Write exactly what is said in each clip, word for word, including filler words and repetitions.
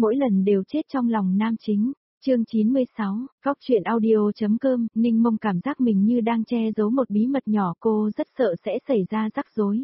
mỗi lần đều chết trong lòng nam chính. Chương chín mươi sáu, góc truyện audio.com, Ninh Mông cảm giác mình như đang che giấu một bí mật nhỏ, cô rất sợ sẽ xảy ra rắc rối.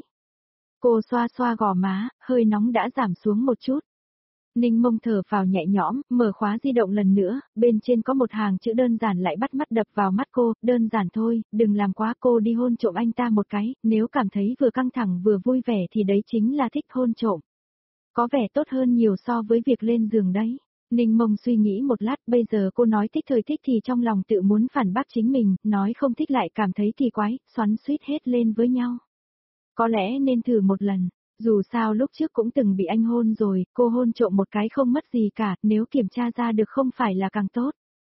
Cô xoa xoa gò má, hơi nóng đã giảm xuống một chút. Ninh Mông thở phào nhẹ nhõm, mở khóa di động lần nữa, bên trên có một hàng chữ đơn giản lại bắt mắt đập vào mắt cô, đơn giản thôi, đừng làm quá. Cô đi hôn trộm anh ta một cái, nếu cảm thấy vừa căng thẳng vừa vui vẻ thì đấy chính là thích hôn trộm. Có vẻ tốt hơn nhiều so với việc lên giường đấy. Ninh Mông suy nghĩ một lát, bây giờ cô nói thích thời thích thì trong lòng tự muốn phản bác chính mình, nói không thích lại cảm thấy kỳ quái, xoắn xuýt hết lên với nhau. Có lẽ nên thử một lần, dù sao lúc trước cũng từng bị anh hôn rồi, cô hôn trộm một cái không mất gì cả, nếu kiểm tra ra được không phải là càng tốt.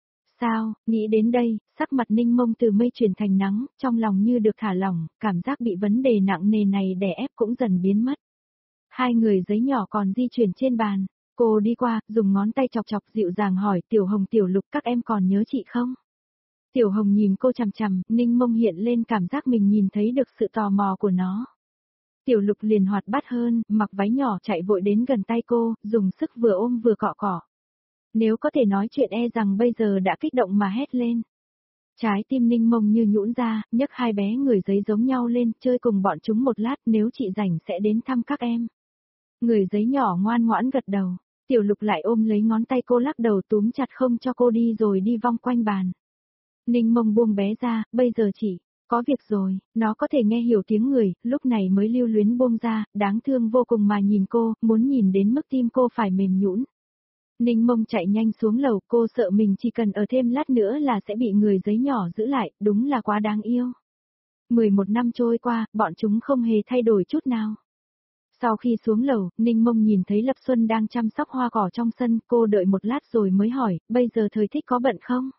Sao, nghĩ đến đây, sắc mặt Ninh Mông từ mây chuyển thành nắng, trong lòng như được thả lỏng, cảm giác bị vấn đề nặng nề này đè ép cũng dần biến mất. Hai người giấy nhỏ còn di chuyển trên bàn. Cô đi qua, dùng ngón tay chọc chọc dịu dàng hỏi Tiểu Hồng Tiểu Lục các em còn nhớ chị không? Tiểu Hồng nhìn cô chằm chằm, Ninh Mông hiện lên cảm giác mình nhìn thấy được sự tò mò của nó. Tiểu Lục liền hoạt bát hơn, mặc váy nhỏ chạy vội đến gần tay cô, dùng sức vừa ôm vừa cọ cọ. Nếu có thể nói chuyện e rằng bây giờ đã kích động mà hét lên. Trái tim Ninh Mông như nhũn ra, nhấc hai bé người giấy giống nhau lên, chơi cùng bọn chúng một lát, nếu chị rảnh sẽ đến thăm các em. Người giấy nhỏ ngoan ngoãn gật đầu. Tiểu Lục lại ôm lấy ngón tay cô lắc đầu túm chặt không cho cô đi rồi đi vòng quanh bàn. Ninh Mông buông bé ra, bây giờ chị, có việc rồi, nó có thể nghe hiểu tiếng người, lúc này mới lưu luyến buông ra, đáng thương vô cùng mà nhìn cô, muốn nhìn đến mức tim cô phải mềm nhũn. Ninh Mông chạy nhanh xuống lầu, cô sợ mình chỉ cần ở thêm lát nữa là sẽ bị người giấy nhỏ giữ lại, đúng là quá đáng yêu. mười một năm trôi qua, bọn chúng không hề thay đổi chút nào. Sau khi xuống lầu, Ninh Mông nhìn thấy Lập Xuân đang chăm sóc hoa cỏ trong sân, cô đợi một lát rồi mới hỏi, bây giờ thời thích có bận không?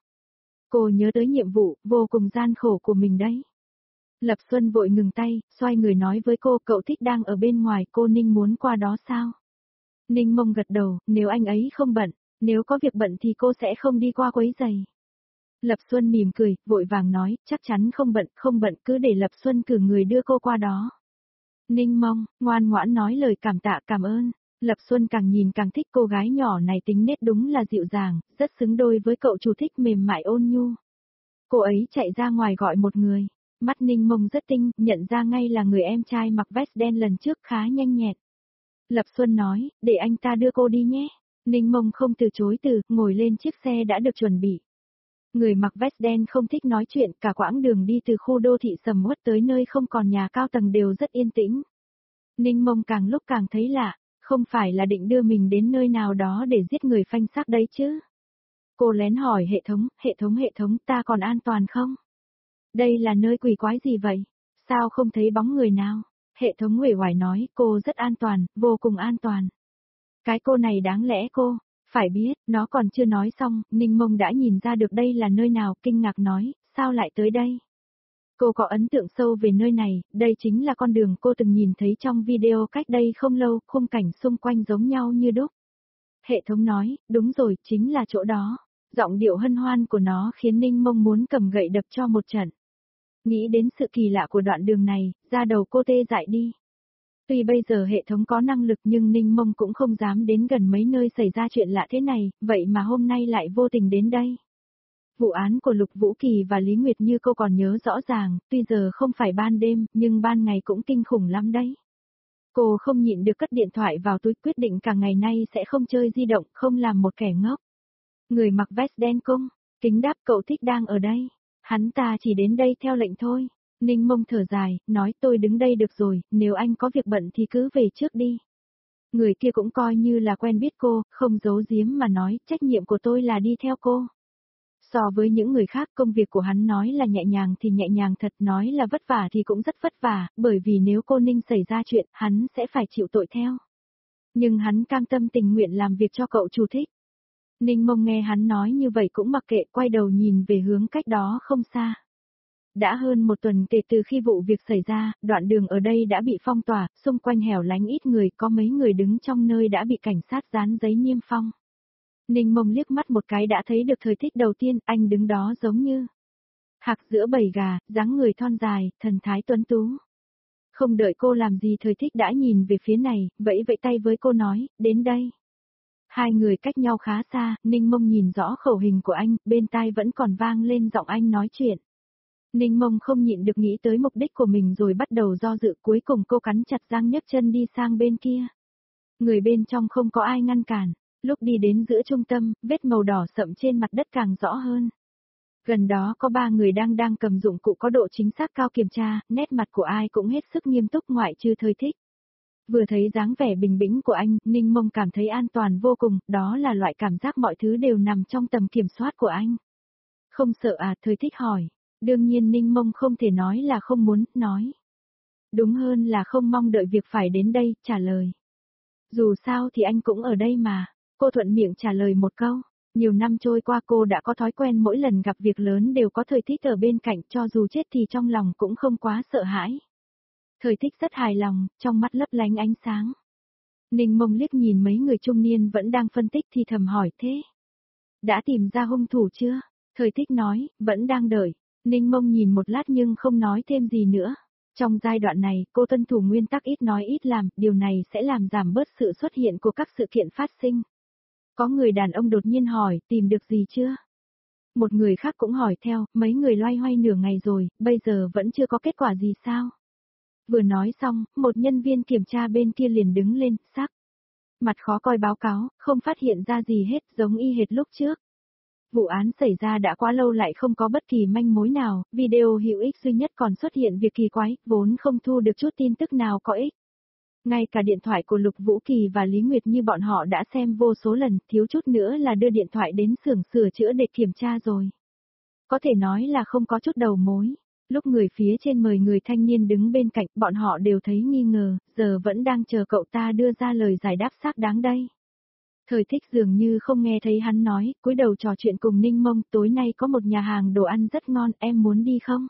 Cô nhớ tới nhiệm vụ, vô cùng gian khổ của mình đấy. Lập Xuân vội ngừng tay, xoay người nói với cô, cậu thích đang ở bên ngoài, cô Ninh muốn qua đó sao? Ninh Mông gật đầu, nếu anh ấy không bận, nếu có việc bận thì cô sẽ không đi qua quấy giày. Lập Xuân mỉm cười, vội vàng nói, chắc chắn không bận, không bận, cứ để Lập Xuân cử người đưa cô qua đó. Ninh Mông, ngoan ngoãn nói lời cảm tạ cảm ơn. Lập Xuân càng nhìn càng thích cô gái nhỏ này, tính nết đúng là dịu dàng, rất xứng đôi với cậu chủ thích mềm mại ôn nhu. Cô ấy chạy ra ngoài gọi một người. Mắt Ninh Mông rất tinh, nhận ra ngay là người em trai mặc vest đen lần trước khá nhanh nhẹn. Lập Xuân nói, để anh ta đưa cô đi nhé. Ninh Mông không từ chối từ, ngồi lên chiếc xe đã được chuẩn bị. Người mặc vest đen không thích nói chuyện, cả quãng đường đi từ khu đô thị sầm uất tới nơi không còn nhà cao tầng đều rất yên tĩnh. Ninh Mông càng lúc càng thấy lạ, không phải là định đưa mình đến nơi nào đó để giết người phanh xác đấy chứ. Cô lén hỏi hệ thống, hệ thống hệ thống ta còn an toàn không? Đây là nơi quỷ quái gì vậy? Sao không thấy bóng người nào? Hệ thống uể oải nói, cô rất an toàn, vô cùng an toàn. Cái cô này đáng lẽ cô, phải biết, nó còn chưa nói xong, Ninh Mông đã nhìn ra được đây là nơi nào, kinh ngạc nói, sao lại tới đây? Cô có ấn tượng sâu về nơi này, đây chính là con đường cô từng nhìn thấy trong video cách đây không lâu, khung cảnh xung quanh giống nhau như đúc. Hệ thống nói, đúng rồi, chính là chỗ đó. Giọng điệu hân hoan của nó khiến Ninh Mông muốn cầm gậy đập cho một trận. Nghĩ đến sự kỳ lạ của đoạn đường này, da đầu cô tê dại đi. Tuy bây giờ hệ thống có năng lực nhưng Ninh Mông cũng không dám đến gần mấy nơi xảy ra chuyện lạ thế này, vậy mà hôm nay lại vô tình đến đây. Vụ án của Lục Vũ Kỳ và Lý Nguyệt Như cô còn nhớ rõ ràng, tuy giờ không phải ban đêm, nhưng ban ngày cũng kinh khủng lắm đấy. Cô không nhịn được cất điện thoại vào túi, quyết định cả ngày nay sẽ không chơi di động, không làm một kẻ ngốc. Người mặc vest đen cung, kính đáp cậu thích đang ở đây. Hắn ta chỉ đến đây theo lệnh thôi. Ninh Mông thở dài, nói tôi đứng đây được rồi, nếu anh có việc bận thì cứ về trước đi. Người kia cũng coi như là quen biết cô, không giấu giếm mà nói, trách nhiệm của tôi là đi theo cô. So với những người khác, công việc của hắn nói là nhẹ nhàng thì nhẹ nhàng thật, nói là vất vả thì cũng rất vất vả, bởi vì nếu cô Ninh xảy ra chuyện, hắn sẽ phải chịu tội theo. Nhưng hắn cam tâm tình nguyện làm việc cho cậu chủ thích. Ninh Mông nghe hắn nói như vậy cũng mặc kệ, quay đầu nhìn về hướng cách đó không xa. Đã hơn một tuần kể từ khi vụ việc xảy ra, đoạn đường ở đây đã bị phong tỏa, xung quanh hẻo lánh ít người, có mấy người đứng trong nơi đã bị cảnh sát dán giấy niêm phong. Ninh Mông liếc mắt một cái đã thấy được thời thích đầu tiên, anh đứng đó giống như hạc giữa bầy gà, dáng người thon dài, thần thái tuấn tú. Không đợi cô làm gì thời thích đã nhìn về phía này, vẫy vẫy tay với cô nói, đến đây. Hai người cách nhau khá xa, Ninh Mông nhìn rõ khẩu hình của anh, bên tai vẫn còn vang lên giọng anh nói chuyện. Ninh Mông không nhịn được nghĩ tới mục đích của mình rồi bắt đầu do dự, cuối cùng cô cắn chặt răng nhấc chân đi sang bên kia. Người bên trong không có ai ngăn cản, lúc đi đến giữa trung tâm, vết màu đỏ sậm trên mặt đất càng rõ hơn. Gần đó có ba người đang đang cầm dụng cụ có độ chính xác cao kiểm tra, nét mặt của ai cũng hết sức nghiêm túc ngoại trừ Thời Thích. Vừa thấy dáng vẻ bình tĩnh của anh, Ninh Mông cảm thấy an toàn vô cùng, đó là loại cảm giác mọi thứ đều nằm trong tầm kiểm soát của anh. Không sợ à? Thời Thích hỏi. Đương nhiên Ninh Mông không thể nói là không muốn, nói. Đúng hơn là không mong đợi việc phải đến đây, trả lời. Dù sao thì anh cũng ở đây mà, cô thuận miệng trả lời một câu. Nhiều năm trôi qua cô đã có thói quen mỗi lần gặp việc lớn đều có Thời Thích ở bên cạnh, cho dù chết thì trong lòng cũng không quá sợ hãi. Thời Thích rất hài lòng, trong mắt lấp lánh ánh sáng. Ninh Mông liếc nhìn mấy người trung niên vẫn đang phân tích thì thầm hỏi thế. Đã tìm ra hung thủ chưa? Thời Thích nói, vẫn đang đợi. Ninh Mông nhìn một lát nhưng không nói thêm gì nữa. Trong giai đoạn này, cô tuân thủ nguyên tắc ít nói ít làm, điều này sẽ làm giảm bớt sự xuất hiện của các sự kiện phát sinh. Có người đàn ông đột nhiên hỏi, tìm được gì chưa? Một người khác cũng hỏi theo, mấy người loay hoay nửa ngày rồi, bây giờ vẫn chưa có kết quả gì sao? Vừa nói xong, một nhân viên kiểm tra bên kia liền đứng lên, sắc. Mặt khó coi báo cáo, không phát hiện ra gì hết, giống y hệt lúc trước. Vụ án xảy ra đã quá lâu lại không có bất kỳ manh mối nào, video hữu ích duy nhất còn xuất hiện việc kỳ quái, vốn không thu được chút tin tức nào có ích. Ngay cả điện thoại của Lục Vũ Kỳ và Lý Nguyệt Như bọn họ đã xem vô số lần, thiếu chút nữa là đưa điện thoại đến xưởng sửa chữa để kiểm tra rồi. Có thể nói là không có chút đầu mối. Lúc người phía trên mời người thanh niên đứng bên cạnh, bọn họ đều thấy nghi ngờ, giờ vẫn đang chờ cậu ta đưa ra lời giải đáp xác đáng đây. Thời Thích dường như không nghe thấy hắn nói, cúi đầu trò chuyện cùng Ninh Mông, tối nay có một nhà hàng đồ ăn rất ngon, em muốn đi không?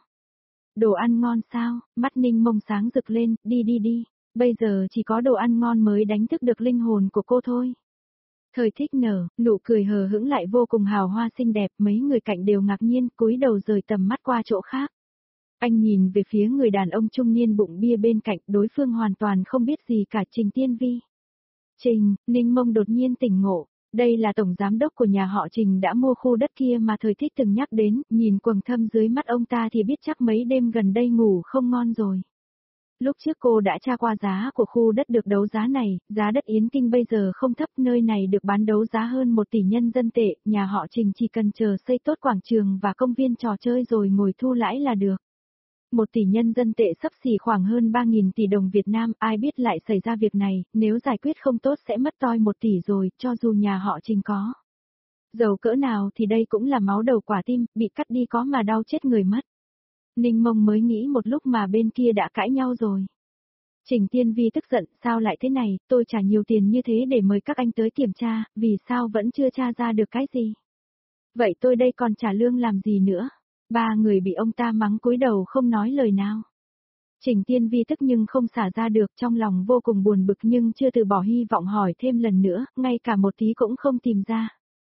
Đồ ăn ngon sao? Mắt Ninh Mông sáng rực lên, đi đi đi, bây giờ chỉ có đồ ăn ngon mới đánh thức được linh hồn của cô thôi. Thời Thích nở, nụ cười hờ hững lại vô cùng hào hoa xinh đẹp, mấy người cạnh đều ngạc nhiên, cúi đầu rời tầm mắt qua chỗ khác. Anh nhìn về phía người đàn ông trung niên bụng bia bên cạnh, đối phương hoàn toàn không biết gì cả. Trình Tiên Vi. Trình, Ninh Mông đột nhiên tỉnh ngộ, đây là tổng giám đốc của nhà họ Trình đã mua khu đất kia mà Thời Thích từng nhắc đến, nhìn quầng thâm dưới mắt ông ta thì biết chắc mấy đêm gần đây ngủ không ngon rồi. Lúc trước cô đã tra qua giá của khu đất được đấu giá này, giá đất Yến Kinh bây giờ không thấp, nơi này được bán đấu giá hơn một tỷ nhân dân tệ, nhà họ Trình chỉ cần chờ xây tốt quảng trường và công viên trò chơi rồi ngồi thu lãi là được. Một tỷ nhân dân tệ xấp xỉ khoảng hơn ba nghìn tỷ đồng Việt Nam, ai biết lại xảy ra việc này, nếu giải quyết không tốt sẽ mất toi một tỷ rồi, cho dù nhà họ Trình có giàu cỡ nào thì đây cũng là máu đầu quả tim, bị cắt đi có mà đau chết người mất. Ninh Mông mới nghĩ một lúc mà bên kia đã cãi nhau rồi. Trình Tiên Vi tức giận, sao lại thế này, tôi trả nhiều tiền như thế để mời các anh tới kiểm tra, vì sao vẫn chưa tra ra được cái gì? Vậy tôi đây còn trả lương làm gì nữa? Ba người bị ông ta mắng cúi đầu không nói lời nào. Trình Tiên Vi tức nhưng không xả ra được, trong lòng vô cùng buồn bực nhưng chưa từ bỏ hy vọng hỏi thêm lần nữa, ngay cả một tí cũng không tìm ra.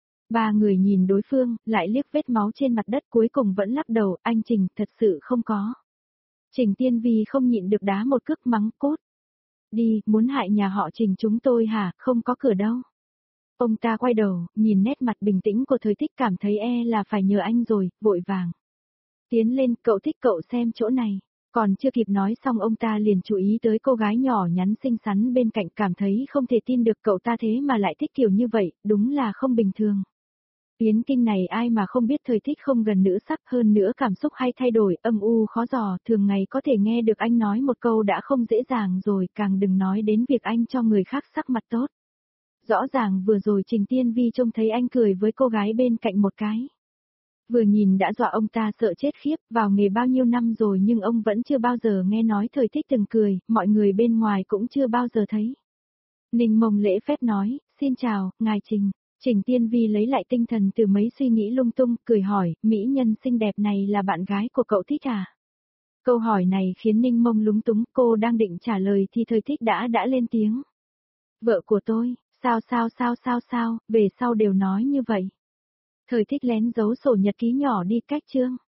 Ba người nhìn đối phương, lại liếc vết máu trên mặt đất cuối cùng vẫn lắc đầu, anh Trình, thật sự không có. Trình Tiên Vi không nhịn được đá một cước mắng cốt. Đi, muốn hại nhà họ Trình chúng tôi hả, không có cửa đâu. Ông ta quay đầu, nhìn nét mặt bình tĩnh của Thời Thích cảm thấy e là phải nhờ anh rồi, vội vàng. Tiến lên, cậu Thích cậu xem chỗ này. Còn chưa kịp nói xong ông ta liền chú ý tới cô gái nhỏ nhắn xinh xắn bên cạnh, cảm thấy không thể tin được cậu ta thế mà lại thích kiểu như vậy, đúng là không bình thường. Yến Kinh này ai mà không biết Thời Thích không gần nữ sắc, hơn nữa cảm xúc hay thay đổi, âm u khó dò, thường ngày có thể nghe được anh nói một câu đã không dễ dàng rồi, càng đừng nói đến việc anh cho người khác sắc mặt tốt. Rõ ràng vừa rồi Trình Tiên Vi trông thấy anh cười với cô gái bên cạnh một cái. Vừa nhìn đã dọa ông ta sợ chết khiếp, vào nghề bao nhiêu năm rồi nhưng ông vẫn chưa bao giờ nghe nói Thời Thích từng cười, mọi người bên ngoài cũng chưa bao giờ thấy. Ninh Mông lễ phép nói, xin chào, ngài Trình. Trình Tiên Vi lấy lại tinh thần từ mấy suy nghĩ lung tung, cười hỏi, mỹ nhân xinh đẹp này là bạn gái của cậu Thích à? Câu hỏi này khiến Ninh Mông lúng túng, cô đang định trả lời thì Thời Thích đã đã lên tiếng. Vợ của tôi, sao sao sao sao sao, về sau đều nói như vậy. Thời Thích lén giấu sổ nhật ký nhỏ đi cách chương.